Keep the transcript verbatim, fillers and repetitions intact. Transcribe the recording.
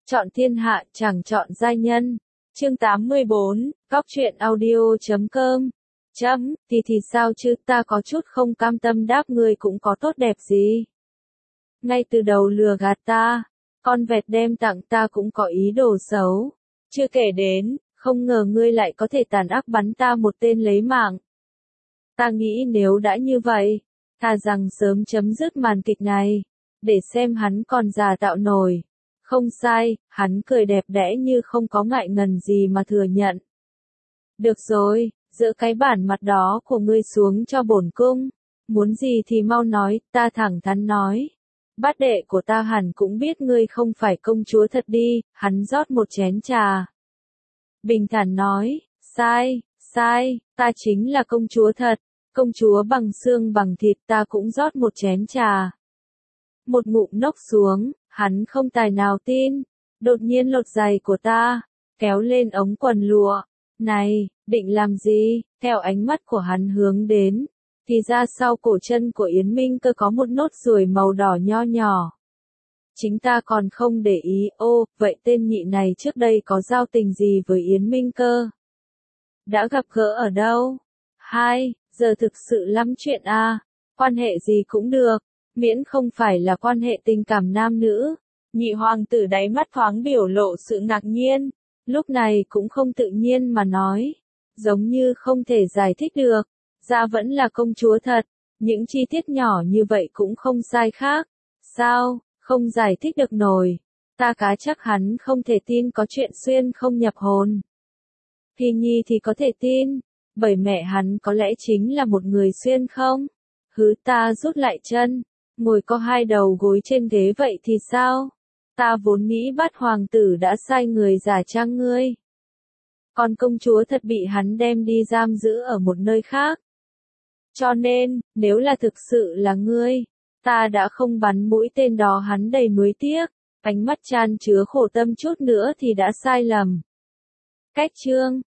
Chọn thiên hạ chẳng chọn giai nhân. Chương tám mươi bốn, góc truyện audio chấm com. Chấm, thì thì sao chứ, ta có chút không cam tâm đáp ngươi cũng có tốt đẹp gì. Ngay từ đầu lừa gạt ta, con vẹt đem tặng ta cũng có ý đồ xấu. Chưa kể đến, không ngờ ngươi lại có thể tàn ác bắn ta một tên lấy mạng. Ta nghĩ nếu đã như vậy, thà rằng sớm chấm dứt màn kịch này, để xem hắn còn giả tạo nổi. Không sai, hắn cười đẹp đẽ như không có ngại ngần gì mà thừa nhận. Được rồi, dỡ cái bản mặt đó của ngươi xuống cho bổn cung. Muốn gì thì mau nói, ta thẳng thắn nói. Bát đệ của ta hẳn cũng biết ngươi không phải công chúa thật đi, hắn rót một chén trà. Bình thản nói, sai, sai, ta chính là công chúa thật, công chúa bằng xương bằng thịt, ta cũng rót một chén trà. Một ngụm nốc xuống, hắn không tài nào tin, đột nhiên lột giày của ta, kéo lên ống quần lụa. Này, định làm gì? Theo ánh mắt của hắn hướng đến, thì ra sau cổ chân của Yến Minh Cơ có một nốt ruồi màu đỏ nho nhỏ. Chính ta còn không để ý, ô, vậy tên nhị này trước đây có giao tình gì với Yến Minh Cơ? Đã gặp gỡ ở đâu? Hai, giờ thực sự lắm chuyện à, quan hệ gì cũng được, miễn không phải là quan hệ tình cảm nam nữ. Nhị hoàng tử đáy mắt thoáng biểu lộ sự ngạc nhiên, lúc này cũng không tự nhiên mà nói, giống như không thể giải thích được, ra vẫn là công chúa thật, những chi tiết nhỏ như vậy cũng không sai khác, sao, không giải thích được nổi, ta cá chắc hắn không thể tin có chuyện xuyên không nhập hồn. Thì nhi thì có thể tin, bởi mẹ hắn có lẽ chính là một người xuyên không? Hứ, ta rút lại chân, ngồi có hai đầu gối trên ghế vậy thì sao? Ta vốn nghĩ Bát hoàng tử đã sai người giả trang ngươi. Còn công chúa thật bị hắn đem đi giam giữ ở một nơi khác. Cho nên, nếu là thực sự là ngươi, ta đã không bắn mũi tên đó hắn đầy nuối tiếc, ánh mắt chan chứa khổ tâm chút nữa thì đã sai lầm. Cách chương